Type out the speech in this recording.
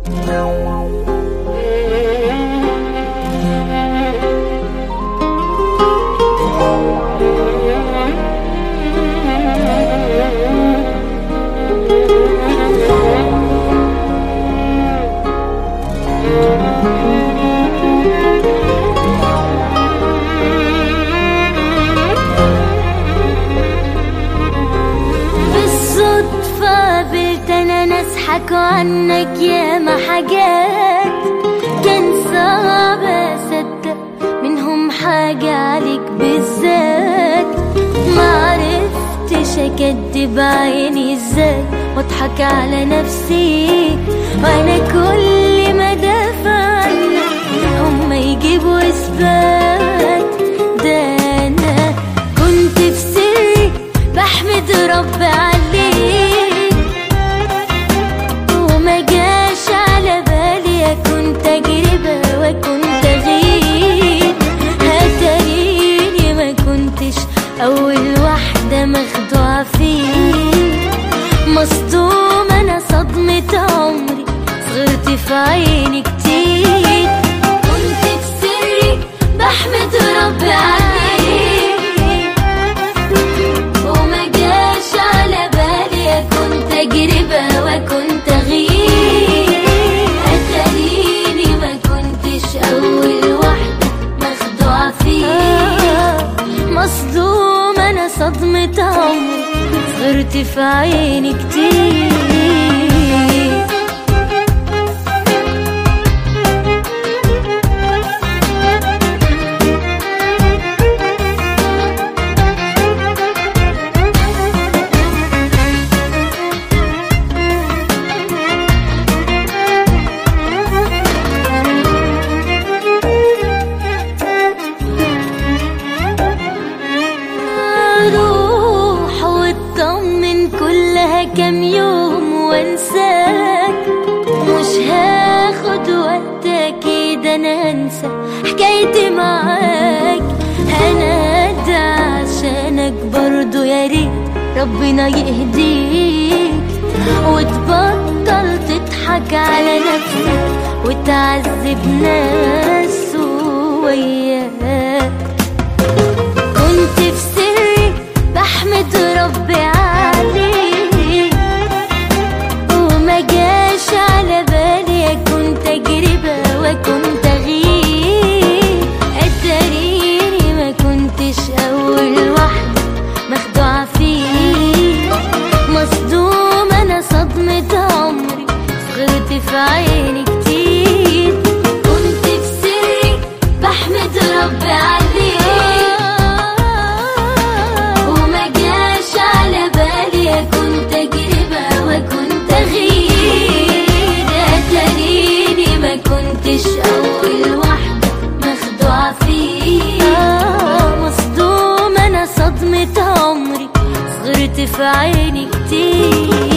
حكوا عنك ياما حاجات كان صعب اصدق منهم حاجة عليك بالذات. معرفتش اكدب عيني ازاي واضحك على نفسي، وانا كل ما دافع عنك هما يجيبوا اثبات. ده انا كنت في سري بحمد رب عليك، تجربة وكنت غير. هتريني ما كنتش أول واحدة مخدوعة فيك. مصدوم أنا صدمة عمري صغرت في عيني كتير. كنت في سري بحمد ربي عليك، وما جاش على بالي أكون تجربة وكنت غير. أول واحدة مخدوعة فيك. مصدوم أنا صدمة عمري صغرت في عيني كتير. كم يوم وانساك، مش هاخد وقت اكيد انا انسى حكايتي معاك. هنادى عشانك برضو يا ريت ربنا يهديك، وتبطل تضحك على نفسك وتعذب ناس وياك. كنت في سري بحمد ربي عليك، وما جاش على بالي أكون تجربة وكنت غير. أتريني ما كنتش أول واحدة مخدوعة فيك. مصدوم أنا صدمة عمري صغرت في عيني كتير. كنت في سري بحمد ربي عليك، وما جاش على بالي أكون تجربة وكنت غير. أتريني ما كنتش أول واحدة مخدوعة فيك. مصدوم أنا صدمة عمري صغرت في عيني كتير.